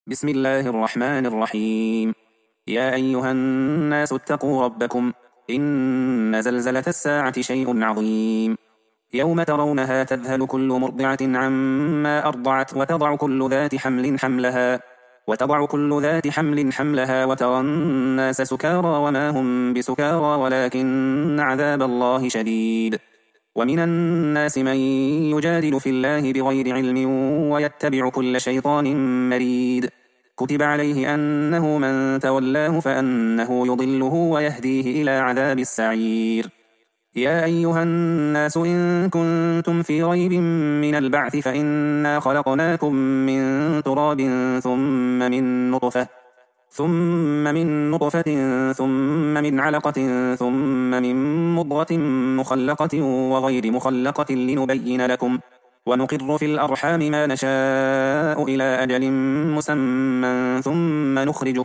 بسم الله الرحمن الرحيم. يا أيها الناس اتقوا ربكم، إن زلزلة الساعة شيء عظيم. يوم ترونها تذهل كل مرضعة عما أرضعت وتضع كل ذات حمل حملها وترى الناس سكارى وما هم بسكارى ولكن عذاب الله شديد. ومن الناس من يجادل في الله بغير علم ويتبع كل شيطان مريد. كتب عليه أنه من تولاه فأنه يضله ويهديه إلى عذاب السعير. يا أيها الناس إن كنتم في ريب من البعث فإنا خلقناكم من تراب ثم من نطفة ثم من علقة ثم من مضغة مخلقة وغير مخلقة لنبين لكم، ونقر في الأرحام ما نشاء إلى أجل مسمى ثم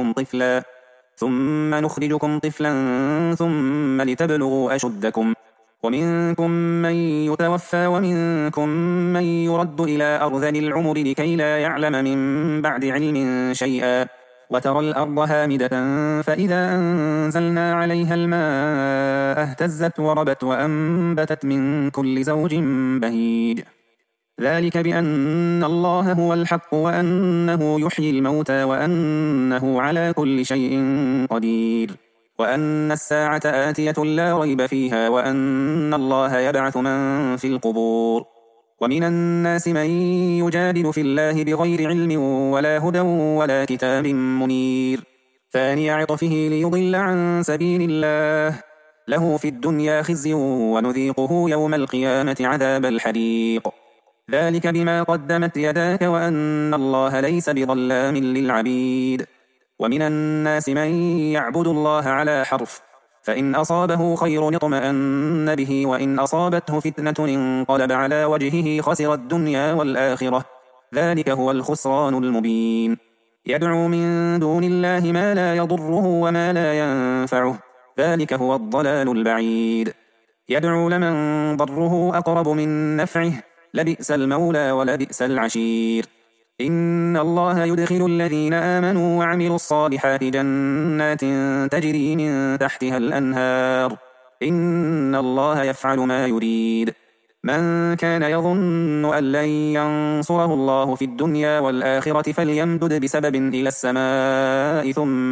نخرجكم طفلا ثم لتبلغوا أشدكم، ومنكم من يتوفى ومنكم من يرد إلى أرذل العمر لكي لا يعلم من بعد علم شيئا. وترى الأرض هامدة فإذا أنزلنا عليها الماء اهتزت وربت وأنبتت من كل زوج بهيج. ذلك بأن الله هو الحق وأنه يحيي الموتى وأنه على كل شيء قدير، وأن الساعة آتية لا ريب فيها وأن الله يبعث من في القبور. ومن الناس من يجادل في الله بغير علم ولا هدى ولا كتاب منير، ثاني عطفه ليضل عن سبيل الله، له في الدنيا خزي ونذيقه يوم القيامة عذاب الحريق. ذلك بما قدمت يداك وأن الله ليس بظلام للعبيد. ومن الناس من يعبد الله على حرف، فإن أصابه خير اطمأن به وإن أصابته فتنة انقلب على وجهه خسر الدنيا والآخرة، ذلك هو الخسران المبين. يدعو من دون الله ما لا يضره وما لا ينفعه، ذلك هو الضلال البعيد. يدعو لمن ضره أقرب من نفعه، لبئس المولى ولبئس العشير. إن الله يدخل الذين آمنوا وعملوا الصالحات جنات تجري من تحتها الأنهار، إن الله يفعل ما يريد. من كان يظن أن لن ينصره الله في الدنيا والآخرة فليمدد بسبب إلى السماء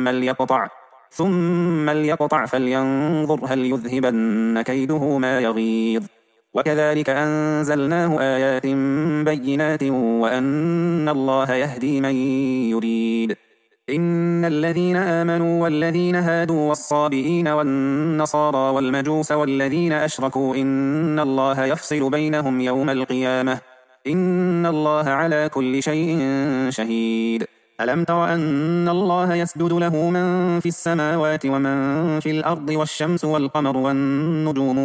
ثم ليقطع فلينظر هل يذهبن كيده ما يغيظ. وكذلك أنزلناه آيات بينات وأن الله يهدي من يريد. إن الذين آمنوا والذين هادوا والصابئين والنصارى والمجوس والذين أشركوا إن الله يفصل بينهم يوم القيامة، إن الله على كل شيء شهيد. ألم تر أن الله يسجد له من في السماوات ومن في الأرض والشمس والقمر والنجوم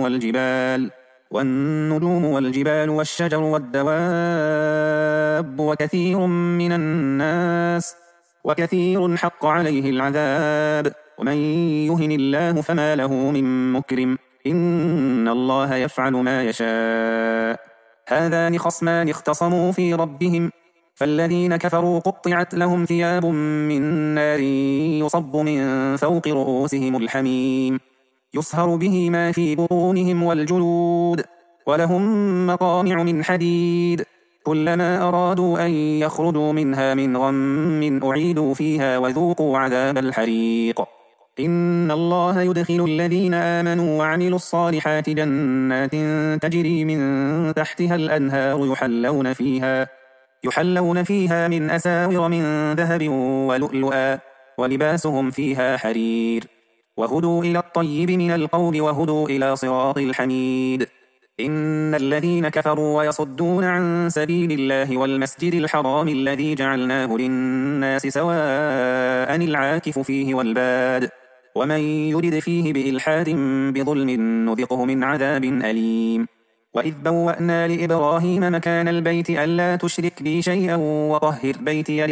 والجبال والشجر والدواب وكثير حق عليه العذاب، ومن يهن الله فما له من مكرم، إن الله يفعل ما يشاء. هذان خصمان اختصموا في ربهم، فالذين كفروا قطعت لهم ثياب من نار يصب من فوق رؤوسهم الحميم يصهر به ما في بطونهم والجلود، ولهم مقامع من حديد، كلما أرادوا أن يخرجوا منها من غم أعيدوا فيها وذوقوا عذاب الحريق. إن الله يدخل الذين آمنوا وعملوا الصالحات جنات تجري من تحتها الأنهار يحلون فيها من أساور من ذهب ولؤلؤا، ولباسهم فيها حرير، وهدوا إلى الطيب من القول وهدوا إلى صراط الحميد. إن الذين كفروا ويصدون عن سبيل الله والمسجد الحرام الذي جعلناه للناس سواء العاكف فيه والباد، ومن يرد فيه بإلحاد بظلم نذقه من عذاب أليم. وإذ بوأنا لإبراهيم مكان البيت ألا تشرك بي شيئا وطهر بيتي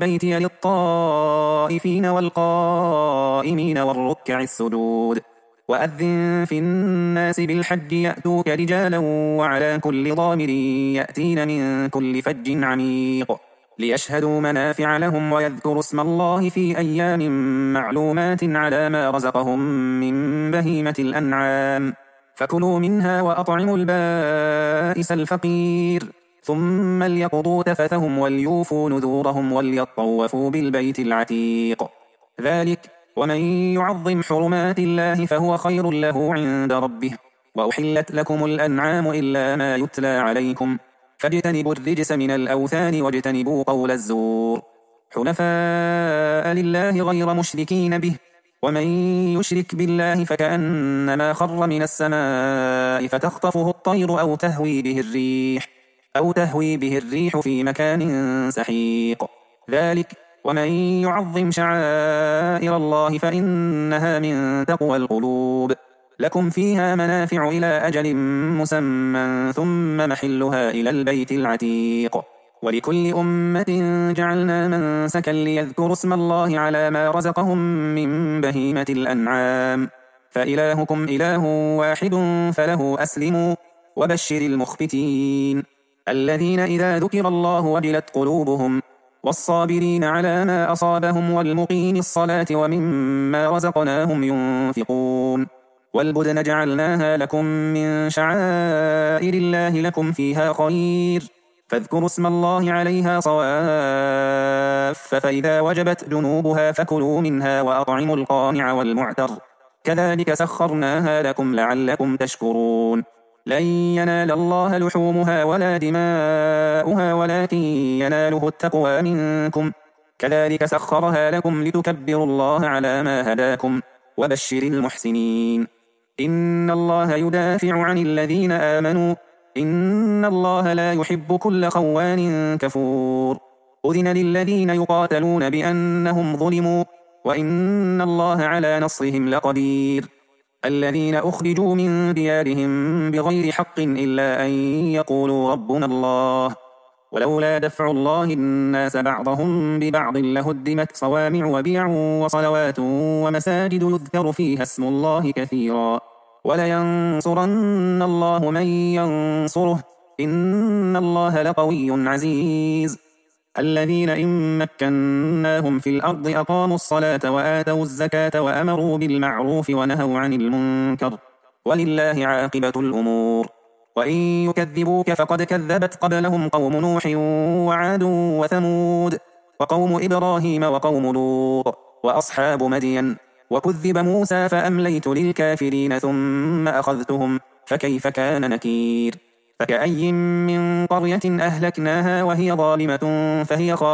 للطائفين والقائمين والركع السجود. وأذن في الناس بالحج يأتوك رجالا وعلى كل ضامر يأتين من كل فج عميق ليشهدوا منافع لهم ويذكروا اسم الله في أيام معلومات على ما رزقهم من بهيمة الأنعام فكلوا منها وأطعموا البائس الفقير ثم ليقضوا تفثهم وليوفوا نذورهم وليطوفوا بالبيت العتيق ذلك ومن يعظم حرمات الله فهو خير له عند ربه وأحلت لكم الأنعام إلا ما يتلى عليكم فاجتنبوا الرجس من الأوثان واجتنبوا قول الزور حنفاء لله غير مشركين به ومن يشرك بالله فكأنما خر من السماء فتخطفه الطير أو تهوي به الريح في مكان سحيق ذلك ومن يعظم شعائر الله فإنها من تقوى القلوب لكم فيها منافع إلى أجل مسمى ثم محلها إلى البيت العتيق ولكل أمة جعلنا منسكا ليذكروا اسم الله على ما رزقهم من بهيمة الأنعام فإلهكم إله واحد فله أسلموا وبشر المخبتين الذين إذا ذكر الله وجلت قلوبهم والصابرين على ما أصابهم والمقيم الصلاة ومما رزقناهم ينفقون والبدن جعلناها لكم من شعائر الله لكم فيها خير فاذكروا اسم الله عليها صواف فإذا وجبت جنوبها فكلوا منها وأطعموا القانع والمعتر كذلك سخرناها لكم لعلكم تشكرون لن ينال الله لحومها ولا دماؤها ولكن يناله التقوى منكم كذلك سخرها لكم لتكبروا الله على ما هداكم وبشر المحسنين إن الله يدافع عن الذين آمنوا إن الله لا يحب كل خوان كفور أذن للذين يقاتلون بأنهم ظلموا وإن الله على نصرهم لقدير الذين أخرجوا من ديارهم بغير حق إلا أن يقولوا ربنا الله ولولا دفع الله الناس بعضهم ببعض لهدمت صوامع وبيع وصلوات ومساجد يذكر فيها اسم الله كثيرا ولينصرن الله من ينصره إن الله لقوي عزيز الذين إن مكناهم في الأرض أقاموا الصلاة وآتوا الزكاة وأمروا بالمعروف ونهوا عن المنكر ولله عاقبة الأمور وإن يكذبوك فقد كذبت قبلهم قوم نوح وعاد وثمود وقوم إبراهيم وقوم لوط وأصحاب مدين وكذب موسى فأمليت للكافرين ثم أخذتهم فكيف كان نكير فكأي من قرية أهلكناها وهي ظالمة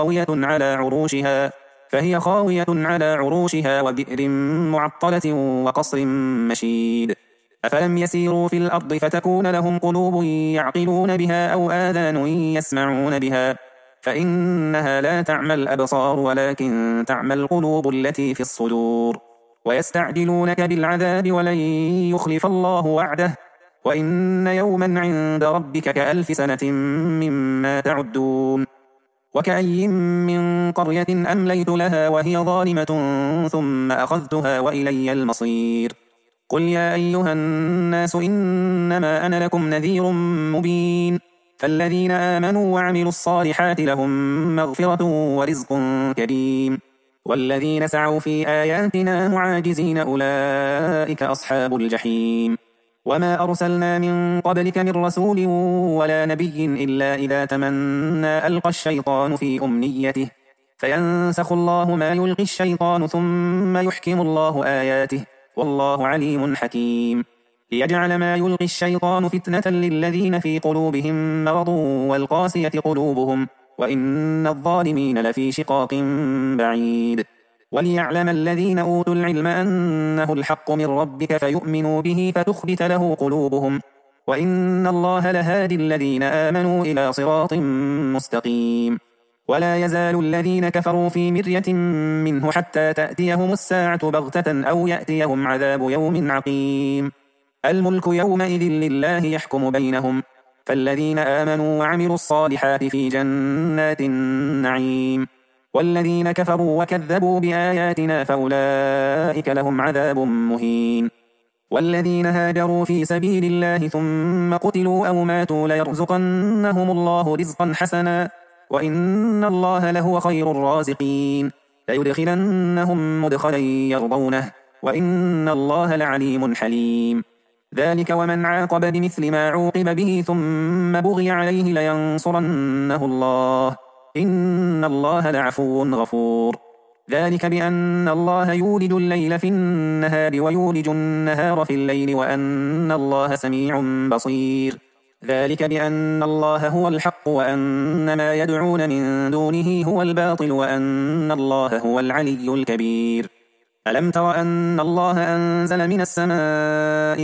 فهي خاوية على عروشها وبئر معطلة وقصر مشيد أفلم يسيروا في الأرض فتكون لهم قلوب يعقلون بها أو آذان يسمعون بها فإنها لا تعمى الأبصار ولكن تعمى القلوب التي في الصدور ويستعجلونك بالعذاب ولن يخلف الله وعده وإن يوما عند ربك كألف سنة مما تعدون وكأي من قرية أمليت لها وهي ظالمة ثم أخذتها وإلي المصير قل يا أيها الناس إنما أنا لكم نذير مبين فالذين آمنوا وعملوا الصالحات لهم مغفرة ورزق كريم والذين سعوا في آياتنا معاجزين أولئك أصحاب الجحيم وما أرسلنا من قبلك من رسول ولا نبي إلا إذا تمنى ألقى الشيطان في أمنيته فينسخ الله ما يلقي الشيطان ثم يحكم الله آياته والله عليم حكيم ليجعل ما يلقي الشيطان فتنة للذين في قلوبهم مرض والقاسية قلوبهم وإن الظالمين لفي شقاق بعيد وليعلم الذين أوتوا العلم أنه الحق من ربك فيؤمنوا به فتخبت له قلوبهم وإن الله لهادي الذين آمنوا إلى صراط مستقيم ولا يزال الذين كفروا في مرية منه حتى تأتيهم الساعة بغتة أو يأتيهم عذاب يوم عقيم الملك يومئذ لله يحكم بينهم فالذين آمنوا وعملوا الصالحات في جنات النعيم والذين كفروا وكذبوا بآياتنا فأولئك لهم عذاب مهين والذين هاجروا في سبيل الله ثم قتلوا أو ماتوا ليرزقنهم الله رزقا حسنا وإن الله لهو خير الرازقين ليدخلنهم مدخلا يرضونه وإن الله لعليم حليم ذلك ومن عاقب بمثل ما عوقب به ثم بغي عليه لينصرنه الله إن الله لعفو غفور ذلك بأن الله يولج الليل في النهار ويولج النهار في الليل وأن الله سميع بصير ذلك بأن الله هو الحق وأن ما يدعون من دونه هو الباطل وأن الله هو العلي الكبير ألم تر أن الله أنزل من السماء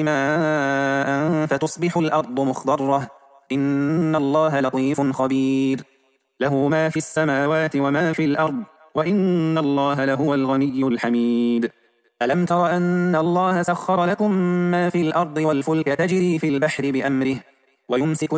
ماء فتصبح الأرض مخضرة إن الله لطيف خبير له ما في السماوات وما في الأرض وإن الله لهو الغني الحميد ألم تر أن الله سخر لكم ما في الأرض والفلك تجري في البحر بأمره ويمسك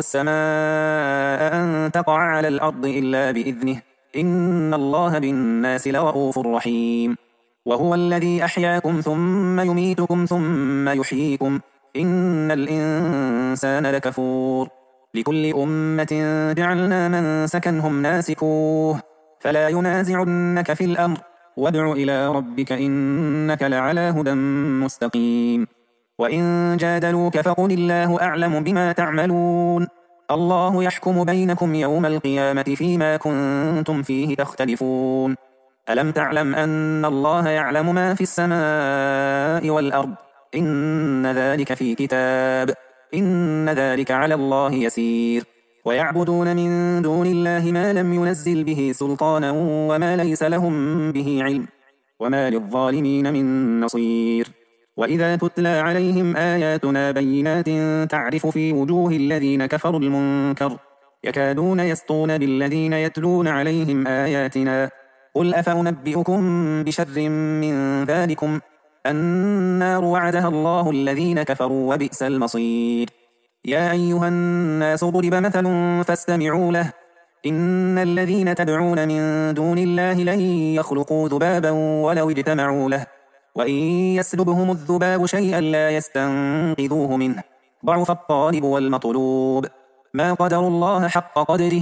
السماء أن تقع على الأرض إلا بإذنه إن الله بالناس لرؤوف رحيم وهو الذي أحياكم ثم يميتكم ثم يحييكم إن الإنسان لكفور لكل أمة جعلنا منسكا هم ناسكوه فلا ينازعنك في الأمر وادع إلى ربك إنك لعلى هدى مستقيم وإن جادلوك فقل الله أعلم بما تعملون الله يحكم بينكم يوم القيامة فيما كنتم فيه تختلفون ألم تعلم أن الله يعلم ما في السماء والأرض إن ذلك في كتاب إن ذلك على الله يسير ويعبدون من دون الله ما لم ينزل به سلطانا وما ليس لهم به علم وما للظالمين من نصير وإذا تتلى عليهم آياتنا بينات تعرف في وجوه الذين كفروا المنكر يكادون يسطون بالذين يتلون عليهم آياتنا قل أفأنبئكم بشر من ذلكم النار وعدها الله الذين كفروا وبئس المصير يا أيها الناس ضرب مثل فاستمعوا له إن الذين تدعون من دون الله لن يخلقوا ذبابا ولو اجتمعوا له وإن يسلبهم الذباب شيئا لا يستنقذوه منه ضعف الطالب والمطلوب ما قدر الله حق قدره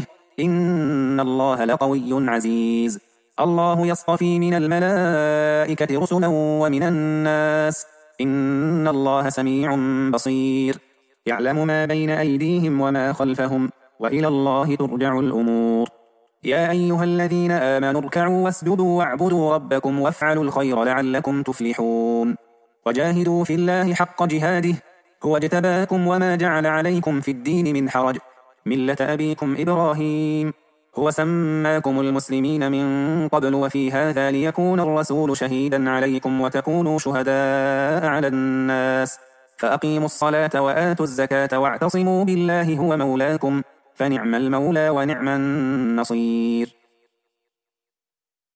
إن الله لقوي عزيز الله يصطفي من الملائكة رسلا ومن الناس إن الله سميع بصير يعلم ما بين أيديهم وما خلفهم وإلى الله ترجع الأمور يا أيها الذين آمنوا اركعوا واسجدوا واعبدوا ربكم وافعلوا الخير لعلكم تفلحون وجاهدوا في الله حق جهاده هو اجتباكم وما جعل عليكم في الدين من حرج ملة أبيكم إبراهيم هو سماكم المسلمين من قبل وفي هذا ليكون الرسول شهيدا عليكم وتكونوا شهداء على الناس فأقيموا الصلاة وآتوا الزكاة واعتصموا بالله هو مولاكم فنعم المولى ونعم النصير